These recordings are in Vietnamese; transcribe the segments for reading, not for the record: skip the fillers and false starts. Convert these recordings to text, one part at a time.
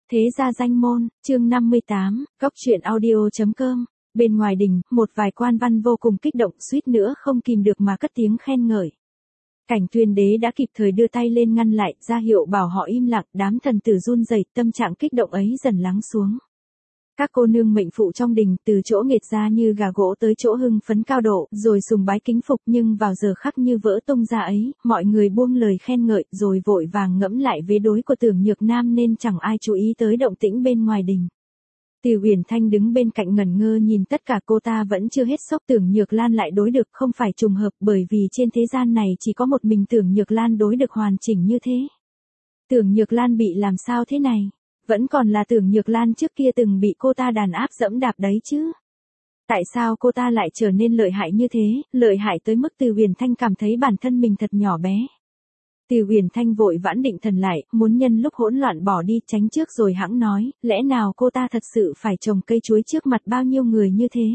Thế gia danh môn, chương 58, góc truyện audio.com. Bên ngoài đình, một vài quan văn vô cùng kích động, suýt nữa không kìm được mà cất tiếng khen ngợi. Cảnh Tuyên đế đã kịp thời đưa tay lên ngăn lại, ra hiệu bảo họ im lặng, đám thần tử run rẩy, tâm trạng kích động ấy dần lắng xuống. Các cô nương mệnh phụ trong đình, từ chỗ nghiệt ra như gà gỗ tới chỗ hưng phấn cao độ, rồi sùng bái kính phục, nhưng vào giờ khắc như vỡ tung ra ấy, mọi người buông lời khen ngợi, rồi vội vàng ngẫm lại vế đối của Tưởng Nhược Nam nên chẳng ai chú ý tới động tĩnh bên ngoài đình. Từ Huyền Thanh đứng bên cạnh ngẩn ngơ nhìn tất cả, cô ta vẫn chưa hết sốc. Tưởng Nhược Lan lại đối được, không phải trùng hợp, bởi vì trên thế gian này chỉ có một mình Tưởng Nhược Lan đối được hoàn chỉnh như thế. Tưởng Nhược Lan bị làm sao thế này? Vẫn còn là Tưởng Nhược Lan trước kia từng bị cô ta đàn áp dẫm đạp đấy chứ. Tại sao cô ta lại trở nên lợi hại như thế, lợi hại tới mức Từ Huyền Thanh cảm thấy bản thân mình thật nhỏ bé. Từ Huyền Thanh vội vãn định thần lại, muốn nhân lúc hỗn loạn bỏ đi tránh trước rồi hãng nói, lẽ nào cô ta thật sự phải trồng cây chuối trước mặt bao nhiêu người như thế?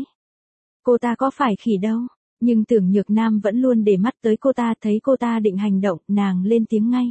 Cô ta có phải khỉ đâu, nhưng Tưởng Nhược Nam vẫn luôn để mắt tới cô ta, thấy cô ta định hành động, nàng lên tiếng ngay.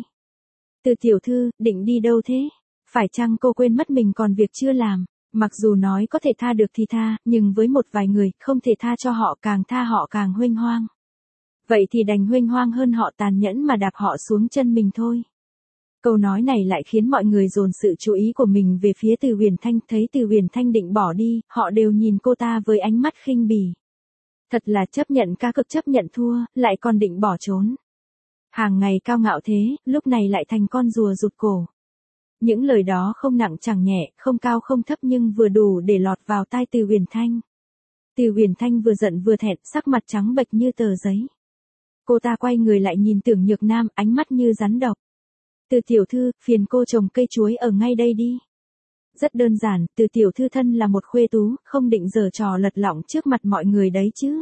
Từ tiểu thư, định đi đâu thế? Phải chăng cô quên mất mình còn việc chưa làm? Mặc dù nói có thể tha được thì tha, nhưng với một vài người, không thể tha cho họ càng tha họ càng huênh hoang. Vậy thì đành huênh hoang hơn họ tàn nhẫn mà đạp họ xuống chân mình thôi. Câu nói này lại khiến mọi người dồn sự chú ý của mình về phía Từ Huyền Thanh, thấy Từ Huyền Thanh định bỏ đi, họ đều nhìn cô ta với ánh mắt khinh bỉ. Thật là chấp nhận ca cực chấp nhận thua, lại còn định bỏ trốn. Hàng ngày cao ngạo thế, lúc này lại thành con rùa rụt cổ. Những lời đó không nặng chẳng nhẹ, không cao không thấp nhưng vừa đủ để lọt vào tai Từ Huyền Thanh. Từ Huyền Thanh vừa giận vừa thẹn, sắc mặt trắng bệch như tờ giấy. Cô ta quay người lại nhìn Tưởng Nhược Nam, ánh mắt như rắn độc. Từ tiểu thư, phiền cô trồng cây chuối ở ngay đây đi. Rất đơn giản, Từ tiểu thư thân là một khuê tú, không định giở trò lật lọng trước mặt mọi người đấy chứ.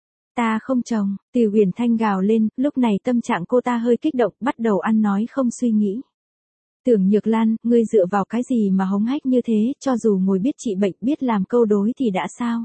Ta không trồng, Từ Huyền Thanh gào lên, lúc này tâm trạng cô ta hơi kích động, bắt đầu ăn nói không suy nghĩ. Tưởng Nhược Lan, ngươi dựa vào cái gì mà hống hách như thế, cho dù ngồi biết trị bệnh, biết làm câu đối thì đã sao?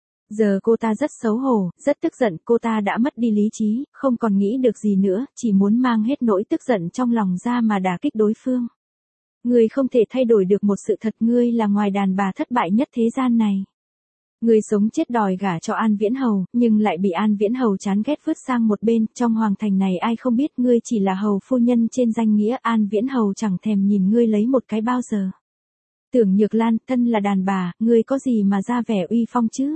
Giờ cô ta rất xấu hổ, rất tức giận, cô ta đã mất đi lý trí, không còn nghĩ được gì nữa, chỉ muốn mang hết nỗi tức giận trong lòng ra mà đả kích đối phương. Ngươi không thể thay đổi được một sự thật, ngươi là ngoài đàn bà thất bại nhất thế gian này. Ngươi sống chết đòi gả cho An Viễn Hầu, nhưng lại bị An Viễn Hầu chán ghét vứt sang một bên, trong hoàng thành này ai không biết ngươi chỉ là hầu phu nhân trên danh nghĩa, An Viễn Hầu chẳng thèm nhìn ngươi lấy một cái bao giờ. Tưởng Nhược Lan, thân là đàn bà, ngươi có gì mà ra vẻ uy phong chứ?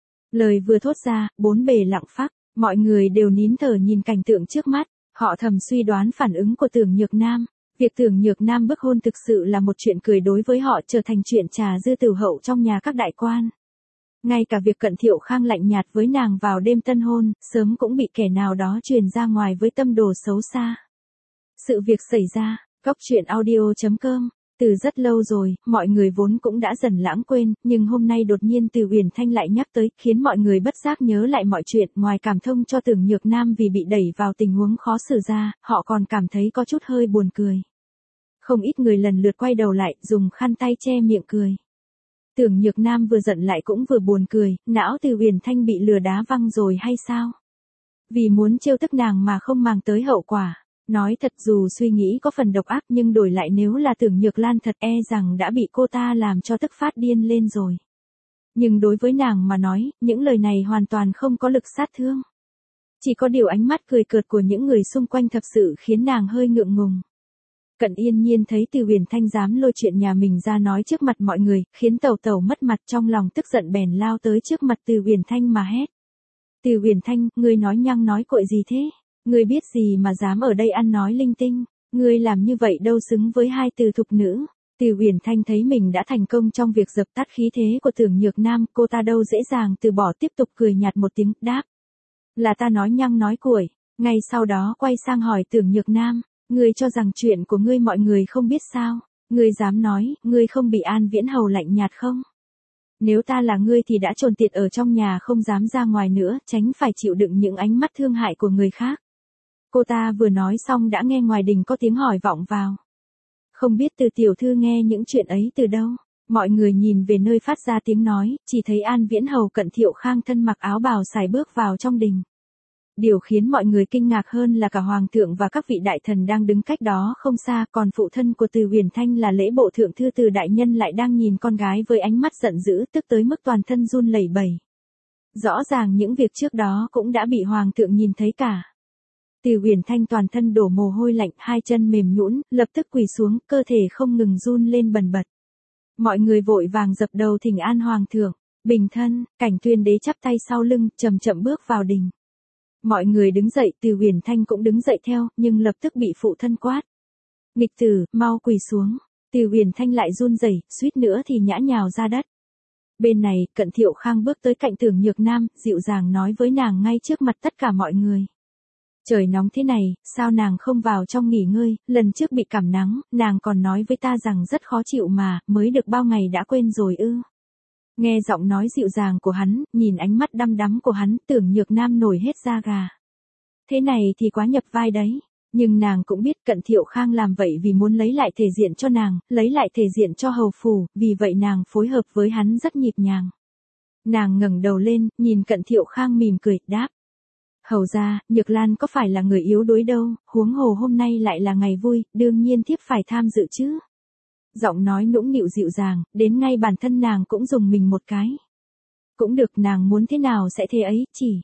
Lời vừa thốt ra, bốn bề lặng phắc, mọi người đều nín thở nhìn cảnh tượng trước mắt, họ thầm suy đoán phản ứng của Tưởng Nhược Nam. Việc Tưởng Nhược Nam bức hôn thực sự là một chuyện cười đối với họ, trở thành chuyện trà dư tử hậu trong nhà các đại quan. Ngay cả việc Cận Thiệu Khang lạnh nhạt với nàng vào đêm tân hôn, sớm cũng bị kẻ nào đó truyền ra ngoài với tâm đồ xấu xa. Sự việc xảy ra, góc truyện audio.com. Từ rất lâu rồi, mọi người vốn cũng đã dần lãng quên, nhưng hôm nay đột nhiên Từ Huyền Thanh lại nhắc tới, khiến mọi người bất giác nhớ lại mọi chuyện, ngoài cảm thông cho Tưởng Nhược Nam vì bị đẩy vào tình huống khó xử ra, họ còn cảm thấy có chút hơi buồn cười. Không ít người lần lượt quay đầu lại, dùng khăn tay che miệng cười. Tưởng Nhược Nam vừa giận lại cũng vừa buồn cười, não Từ Huyền Thanh bị lừa đá văng rồi hay sao? Vì muốn trêu tức nàng mà không màng tới hậu quả. Nói thật, dù suy nghĩ có phần độc ác nhưng đổi lại nếu là Tưởng Nhược Lan thật e rằng đã bị cô ta làm cho tức phát điên lên rồi. Nhưng đối với nàng mà nói, những lời này hoàn toàn không có lực sát thương. Chỉ có điều ánh mắt cười cợt của những người xung quanh thật sự khiến nàng hơi ngượng ngùng. Cận Yên Nhiên thấy Từ Huyền Thanh dám lôi chuyện nhà mình ra nói trước mặt mọi người, khiến Tẩu Tẩu mất mặt, trong lòng tức giận bèn lao tới trước mặt Từ Huyền Thanh mà hét. Từ Huyền Thanh, ngươi nói nhăng nói cội gì thế? Ngươi biết gì mà dám ở đây ăn nói linh tinh, ngươi làm như vậy đâu xứng với hai từ thục nữ. Từ Huyền Thanh thấy mình đã thành công trong việc dập tắt khí thế của Tưởng Nhược Nam, cô ta đâu dễ dàng từ bỏ, tiếp tục cười nhạt một tiếng, đáp. Là ta nói nhăng nói cuội. Ngay sau đó quay sang hỏi Tưởng Nhược Nam, ngươi cho rằng chuyện của ngươi mọi người không biết sao, ngươi dám nói, ngươi không bị An Viễn Hầu lạnh nhạt không? Nếu ta là ngươi thì đã trồn tiệt ở trong nhà không dám ra ngoài nữa, tránh phải chịu đựng những ánh mắt thương hại của người khác. Cô ta vừa nói xong đã nghe ngoài đình có tiếng hỏi vọng vào. Không biết Từ tiểu thư nghe những chuyện ấy từ đâu, mọi người nhìn về nơi phát ra tiếng nói, chỉ thấy An Viễn Hầu Cận Thiệu Khang thân mặc áo bào sải bước vào trong đình. Điều khiến mọi người kinh ngạc hơn là cả hoàng thượng và các vị đại thần đang đứng cách đó không xa, còn phụ thân của Từ Huyền Thanh là Lễ Bộ Thượng thư Từ đại nhân lại đang nhìn con gái với ánh mắt giận dữ, tức tới mức toàn thân run lẩy bẩy. Rõ ràng những việc trước đó cũng đã bị hoàng thượng nhìn thấy cả. Từ Huyền Thanh toàn thân đổ mồ hôi lạnh, hai chân mềm nhũn, lập tức quỳ xuống, cơ thể không ngừng run lên bần bật. Mọi người vội vàng dập đầu thỉnh an hoàng thượng. Bình thân, Cảnh Tuyên đế chắp tay sau lưng, chậm chậm bước vào đình. Mọi người đứng dậy, Từ Huyền Thanh cũng đứng dậy theo, nhưng lập tức bị phụ thân quát. Nghịch tử, mau quỳ xuống. Từ Huyền Thanh lại run rẩy, suýt nữa thì ngã nhào ra đất. Bên này, Cận Thiệu Khang bước tới cạnh Tưởng Nhược Nam, dịu dàng nói với nàng ngay trước mặt tất cả mọi người. Trời nóng thế này, sao nàng không vào trong nghỉ ngơi, lần trước bị cảm nắng, nàng còn nói với ta rằng rất khó chịu mà, mới được bao ngày đã quên rồi ư. Nghe giọng nói dịu dàng của hắn, nhìn ánh mắt đăm đắm của hắn, Tưởng Nhược Nam nổi hết da gà. Thế này thì quá nhập vai đấy. Nhưng nàng cũng biết Cận Thiệu Khang làm vậy vì muốn lấy lại thể diện cho nàng, lấy lại thể diện cho hầu phủ, vì vậy nàng phối hợp với hắn rất nhịp nhàng. Nàng ngẩng đầu lên, nhìn Cận Thiệu Khang mỉm cười, đáp. Hầu ra, Nhược Lan có phải là người yếu đuối đâu, huống hồ hôm nay lại là ngày vui, đương nhiên thiếp phải tham dự chứ. Giọng nói nũng nịu dịu dàng, đến ngay bản thân nàng cũng dùng mình một cái. Cũng được, nàng muốn thế nào sẽ thế ấy, chỉ.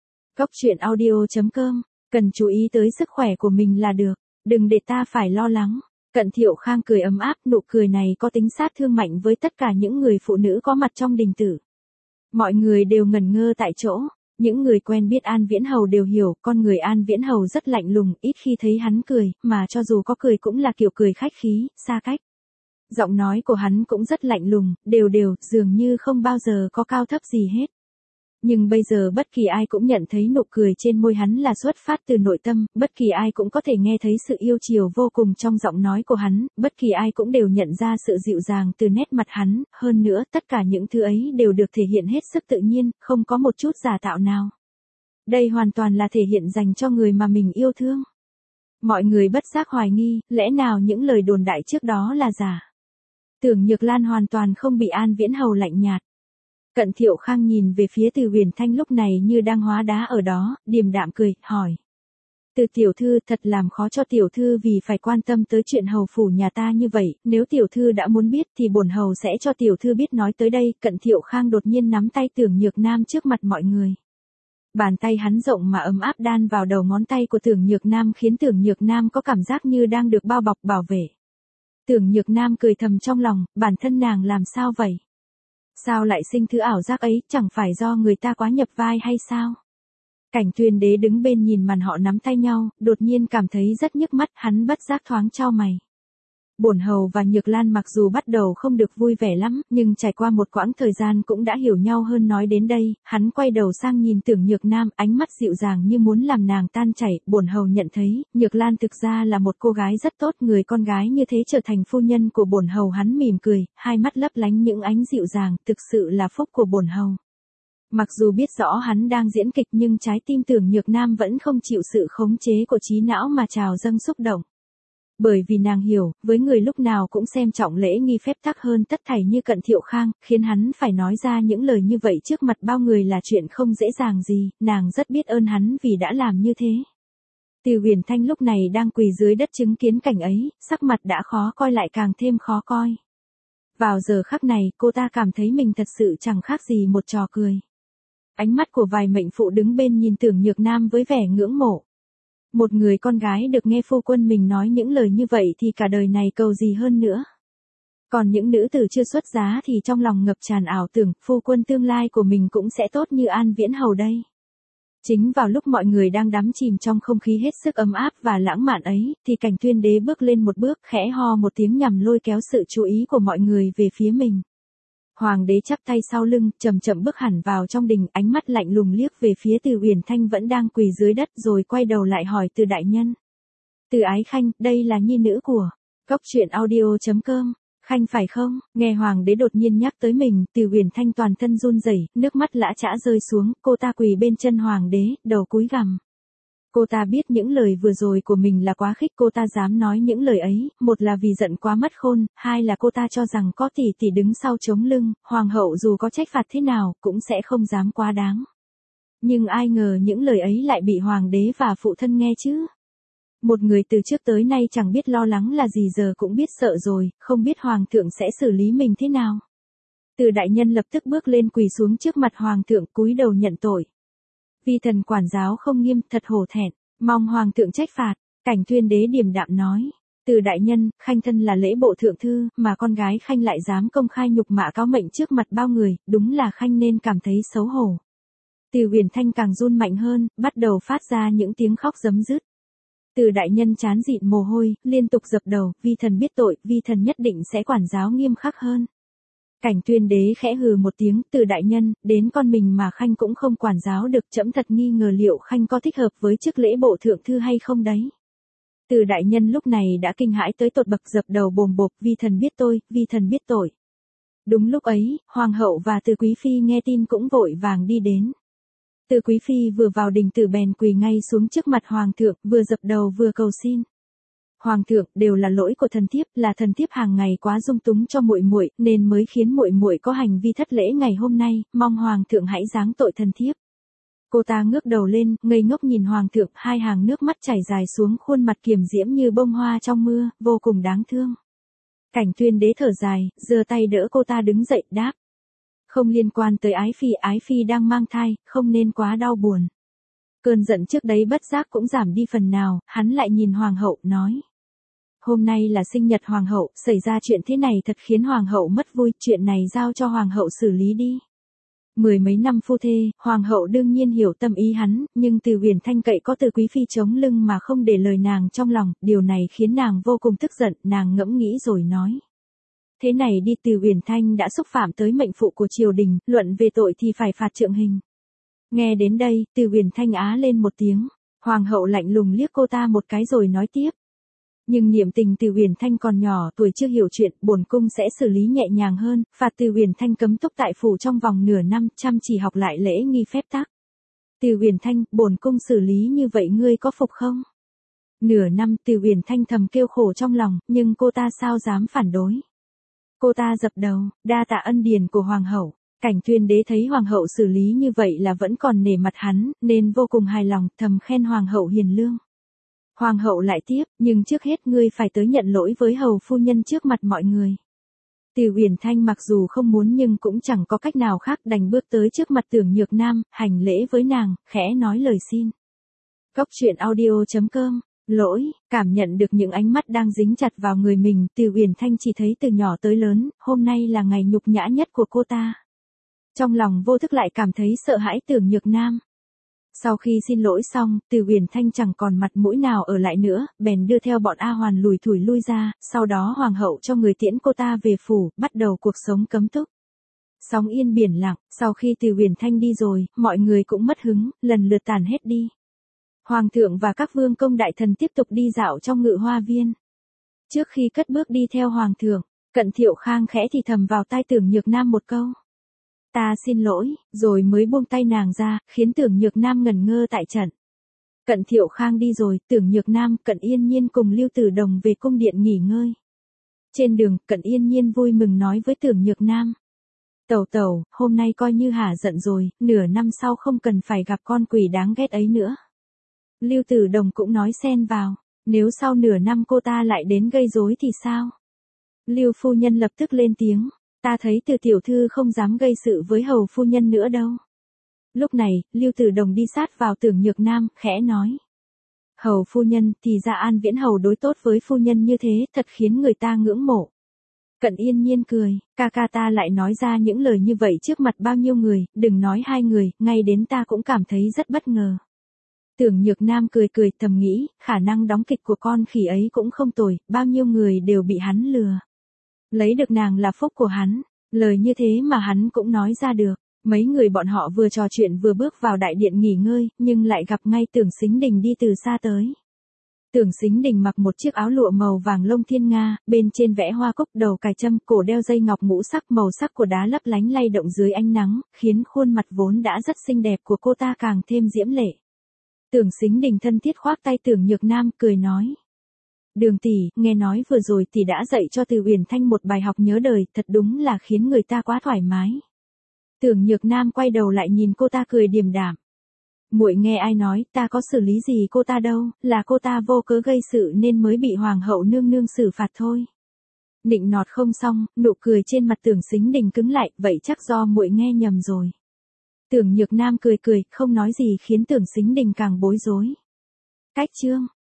Cốc.audio.com, cần chú ý tới sức khỏe của mình là được, đừng để ta phải lo lắng. Cận Thiệu Khang cười ấm áp, nụ cười này có tính sát thương mạnh với tất cả những người phụ nữ có mặt trong đình tử. Mọi người đều ngẩn ngơ tại chỗ. Những người quen biết An Viễn Hầu đều hiểu, con người An Viễn Hầu rất lạnh lùng, ít khi thấy hắn cười, mà cho dù có cười cũng là kiểu cười khách khí, xa cách. Giọng nói của hắn cũng rất lạnh lùng, đều đều, dường như không bao giờ có cao thấp gì hết. Nhưng bây giờ bất kỳ ai cũng nhận thấy nụ cười trên môi hắn là xuất phát từ nội tâm, bất kỳ ai cũng có thể nghe thấy sự yêu chiều vô cùng trong giọng nói của hắn, bất kỳ ai cũng đều nhận ra sự dịu dàng từ nét mặt hắn, hơn nữa tất cả những thứ ấy đều được thể hiện hết sức tự nhiên, không có một chút giả tạo nào. Đây hoàn toàn là thể hiện dành cho người mà mình yêu thương. Mọi người bất giác hoài nghi, lẽ nào những lời đồn đại trước đó là giả? Tưởng Nhược Lan hoàn toàn không bị An Viễn Hầu lạnh nhạt. Cận Thiệu Khang nhìn về phía Từ Huyền Thanh lúc này như đang hóa đá ở đó, điềm đạm cười, hỏi. Từ tiểu thư, thật làm khó cho tiểu thư vì phải quan tâm tới chuyện hầu phủ nhà ta như vậy, nếu tiểu thư đã muốn biết thì bổn hầu sẽ cho tiểu thư biết. Nói tới đây, Cận Thiệu Khang đột nhiên nắm tay Tưởng Nhược Nam trước mặt mọi người. Bàn tay hắn rộng mà ấm áp đan vào đầu ngón tay của Tưởng Nhược Nam khiến Tưởng Nhược Nam có cảm giác như đang được bao bọc bảo vệ. Tưởng Nhược Nam cười thầm trong lòng, bản thân nàng làm sao vậy? Sao lại sinh thứ ảo giác ấy, chẳng phải do người ta quá nhập vai hay sao? Cảnh Tuyên đế đứng bên nhìn màn họ nắm tay nhau, đột nhiên cảm thấy rất nhức mắt, hắn bất giác thoáng chau mày. Bổn hầu và Nhược Lan mặc dù bắt đầu không được vui vẻ lắm, nhưng trải qua một quãng thời gian cũng đã hiểu nhau hơn. Nói đến đây, hắn quay đầu sang nhìn Tưởng Nhược Nam, ánh mắt dịu dàng như muốn làm nàng tan chảy. Bổn hầu nhận thấy, Nhược Lan thực ra là một cô gái rất tốt, người con gái như thế trở thành phu nhân của bổn hầu. Hắn mỉm cười, hai mắt lấp lánh những ánh dịu dàng, thực sự là phúc của bổn hầu. Mặc dù biết rõ hắn đang diễn kịch nhưng trái tim Tưởng Nhược Nam vẫn không chịu sự khống chế của trí não mà trào dâng xúc động. Bởi vì nàng hiểu, với người lúc nào cũng xem trọng lễ nghi phép tắc hơn tất thảy như Cận Thiệu Khang, khiến hắn phải nói ra những lời như vậy trước mặt bao người là chuyện không dễ dàng gì, nàng rất biết ơn hắn vì đã làm như thế. Từ Huyền Thanh lúc này đang quỳ dưới đất chứng kiến cảnh ấy, sắc mặt đã khó coi lại càng thêm khó coi. Vào giờ khắc này, cô ta cảm thấy mình thật sự chẳng khác gì một trò cười. Ánh mắt của vài mệnh phụ đứng bên nhìn Tưởng Nhược Nam với vẻ ngưỡng mộ. Một người con gái được nghe phu quân mình nói những lời như vậy thì cả đời này cầu gì hơn nữa. Còn những nữ tử chưa xuất giá thì trong lòng ngập tràn ảo tưởng phu quân tương lai của mình cũng sẽ tốt như An Viễn Hầu đây. Chính vào lúc mọi người đang đắm chìm trong không khí hết sức ấm áp và lãng mạn ấy, thì Cảnh Tuyên đế bước lên một bước, khẽ ho một tiếng nhằm lôi kéo sự chú ý của mọi người về phía mình. Hoàng đế chắp tay sau lưng, chậm chậm bước hẳn vào trong đình, ánh mắt lạnh lùng liếc về phía Từ Huyền Thanh vẫn đang quỳ dưới đất, rồi quay đầu lại hỏi Từ đại nhân. Từ Ái Khanh, đây là nhi nữ của Cốc.audio.com. Khanh phải không? Nghe hoàng đế đột nhiên nhắc tới mình, Từ Huyền Thanh toàn thân run rẩy, nước mắt lã chã rơi xuống, cô ta quỳ bên chân hoàng đế, đầu cúi gằm. Cô ta biết những lời vừa rồi của mình là quá khích, cô ta dám nói những lời ấy, một là vì giận quá mất khôn, hai là cô ta cho rằng có tỷ tỷ đứng sau chống lưng, hoàng hậu dù có trách phạt thế nào, cũng sẽ không dám quá đáng. Nhưng ai ngờ những lời ấy lại bị hoàng đế và phụ thân nghe chứ. Một người từ trước tới nay chẳng biết lo lắng là gì giờ cũng biết sợ rồi, không biết hoàng thượng sẽ xử lý mình thế nào. Từ đại nhân lập tức bước lên quỳ xuống trước mặt hoàng thượng cúi đầu nhận tội. Vi thần quản giáo không nghiêm, thật hổ thẹn, mong hoàng thượng trách phạt. Cảnh Tuyên đế điềm đạm nói. Từ đại nhân, Khanh thân là lễ bộ thượng thư, mà con gái Khanh lại dám công khai nhục mạ cáo mệnh trước mặt bao người, đúng là Khanh nên cảm thấy xấu hổ. Từ Huyền Thanh càng run mạnh hơn, bắt đầu phát ra những tiếng khóc rấm rứt. Từ đại nhân chán dịn mồ hôi, liên tục dập đầu, vi thần biết tội, vi thần nhất định sẽ quản giáo nghiêm khắc hơn. Cảnh Tuyên đế khẽ hừ một tiếng, Từ đại nhân, đến con mình mà Khanh cũng không quản giáo được, trẫm thật nghi ngờ liệu Khanh có thích hợp với chức lễ bộ thượng thư hay không đấy. Từ đại nhân lúc này đã kinh hãi tới tột bậc dập đầu bồm bộp, vi thần biết tôi, vi thần biết tội. Đúng lúc ấy, hoàng hậu và Từ quý phi nghe tin cũng vội vàng đi đến. Từ quý phi vừa vào đình tử bèn quỳ ngay xuống trước mặt hoàng thượng, vừa dập đầu vừa cầu xin. Hoàng thượng, đều là lỗi của thần thiếp, là thần thiếp hàng ngày quá dung túng cho muội muội, nên mới khiến muội muội có hành vi thất lễ ngày hôm nay, mong hoàng thượng hãy giáng tội thần thiếp. Cô ta ngước đầu lên, ngây ngốc nhìn hoàng thượng, hai hàng nước mắt chảy dài xuống khuôn mặt kiềm diễm như bông hoa trong mưa, vô cùng đáng thương. Cảnh Tuyên đế thở dài, giơ tay đỡ cô ta đứng dậy, đáp. Không liên quan tới ái phi đang mang thai, không nên quá đau buồn. Cơn giận trước đấy bất giác cũng giảm đi phần nào, hắn lại nhìn hoàng hậu, nói. Hôm nay là sinh nhật hoàng hậu, xảy ra chuyện thế này thật khiến hoàng hậu mất vui, chuyện này giao cho hoàng hậu xử lý đi. Mười mấy năm phu thê, hoàng hậu đương nhiên hiểu tâm ý hắn, nhưng Từ Huyền Thanh cậy có Từ quý phi chống lưng mà không để lời nàng trong lòng, điều này khiến nàng vô cùng tức giận, nàng ngẫm nghĩ rồi nói. Thế này đi, Từ Huyền Thanh đã xúc phạm tới mệnh phụ của triều đình, luận về tội thì phải phạt trượng hình. Nghe đến đây, Từ Huyền Thanh á lên một tiếng, hoàng hậu lạnh lùng liếc cô ta một cái rồi nói tiếp. Nhưng niệm tình Từ Huyền Thanh còn nhỏ, tuổi chưa hiểu chuyện, bổn cung sẽ xử lý nhẹ nhàng hơn, phạt Từ Huyền Thanh cấm túc tại phủ trong vòng nửa năm, chăm chỉ học lại lễ nghi phép tắc. Từ Huyền Thanh, bổn cung xử lý như vậy ngươi có phục không? Nửa năm, Từ Huyền Thanh thầm kêu khổ trong lòng, nhưng cô ta sao dám phản đối. Cô ta dập đầu, đa tạ ân điển của hoàng hậu. Cảnh Tuyên đế thấy hoàng hậu xử lý như vậy là vẫn còn nể mặt hắn, nên vô cùng hài lòng, thầm khen hoàng hậu hiền lương. Hoàng hậu lại tiếp, nhưng trước hết ngươi phải tới nhận lỗi với hầu phu nhân trước mặt mọi người. Từ Huyền Thanh mặc dù không muốn nhưng cũng chẳng có cách nào khác, đành bước tới trước mặt Tưởng Nhược Nam, hành lễ với nàng, khẽ nói lời xin. Cốc truyện audio.com. Lỗi, cảm nhận được những ánh mắt đang dính chặt vào người mình, Từ Huyền Thanh chỉ thấy từ nhỏ tới lớn, hôm nay là ngày nhục nhã nhất của cô ta. Trong lòng vô thức lại cảm thấy sợ hãi Tưởng Nhược Nam. Sau khi xin lỗi xong, Từ Huyền Thanh chẳng còn mặt mũi nào ở lại nữa, bèn đưa theo bọn A Hoàn lủi thủi lui ra, sau đó hoàng hậu cho người tiễn cô ta về phủ, bắt đầu cuộc sống cấm túc. Sóng yên biển lặng, sau khi Từ Huyền Thanh đi rồi, mọi người cũng mất hứng, lần lượt tàn hết đi. Hoàng thượng và các vương công đại thần tiếp tục đi dạo trong Ngự Hoa Viên. Trước khi cất bước đi theo hoàng thượng, Cận Thiệu Khang khẽ thì thầm vào tai Tưởng Nhược Nam một câu. Ta xin lỗi, rồi mới buông tay nàng ra, khiến Tưởng Nhược Nam ngẩn ngơ tại trận. Cận Thiệu Khang đi rồi, Tưởng Nhược Nam, Cận Yên Nhiên cùng Lưu Tử Đồng về cung điện nghỉ ngơi. Trên đường, Cận Yên Nhiên vui mừng nói với Tưởng Nhược Nam. Tẩu tẩu, hôm nay coi như hả giận rồi, nửa năm sau không cần phải gặp con quỷ đáng ghét ấy nữa. Lưu Tử Đồng cũng nói xen vào, nếu sau nửa năm cô ta lại đến gây rối thì sao? Lưu phu nhân lập tức lên tiếng, ta thấy Từ tiểu thư không dám gây sự với hầu phu nhân nữa đâu. Lúc này, Lưu Tử Đồng đi sát vào Tưởng Nhược Nam, khẽ nói. Hầu phu nhân, thì ra An Viễn hầu đối tốt với phu nhân như thế, thật khiến người ta ngưỡng mộ. Cận Yên Nhiên cười, ca ca ta lại nói ra những lời như vậy trước mặt bao nhiêu người, đừng nói hai người, ngay đến ta cũng cảm thấy rất bất ngờ. Tưởng Nhược Nam cười cười thầm nghĩ, khả năng đóng kịch của con khỉ ấy cũng không tồi, bao nhiêu người đều bị hắn lừa. Lấy được nàng là phúc của hắn, lời như thế mà hắn cũng nói ra được. Mấy người bọn họ vừa trò chuyện vừa bước vào đại điện nghỉ ngơi, nhưng lại gặp ngay Tưởng Sính Đình đi từ xa tới. Tưởng Sính Đình mặc một chiếc áo lụa màu vàng lông thiên nga, bên trên vẽ hoa cúc, đầu cài trâm, cổ đeo dây ngọc ngũ sắc, màu sắc của đá lấp lánh lay động dưới ánh nắng, khiến khuôn mặt vốn đã rất xinh đẹp của cô ta càng thêm diễm lệ. Tưởng Sính Đình thân thiết khoác tay Tưởng Nhược Nam, cười nói. Đường tỷ, nghe nói vừa rồi tỷ đã dạy cho Từ Huyền Thanh một bài học nhớ đời, thật đúng là khiến người ta quá thoải mái. Tưởng Nhược Nam quay đầu lại nhìn cô ta cười điềm đạm. Muội nghe ai nói, ta có xử lý gì cô ta đâu, là cô ta vô cớ gây sự nên mới bị hoàng hậu nương nương xử phạt thôi. Nịnh nọt không xong, nụ cười trên mặt Tưởng Sính Đình cứng lại, vậy chắc do muội nghe nhầm rồi. Tưởng Nhược Nam cười cười, không nói gì khiến Tưởng Sính Đình càng bối rối. Cách chương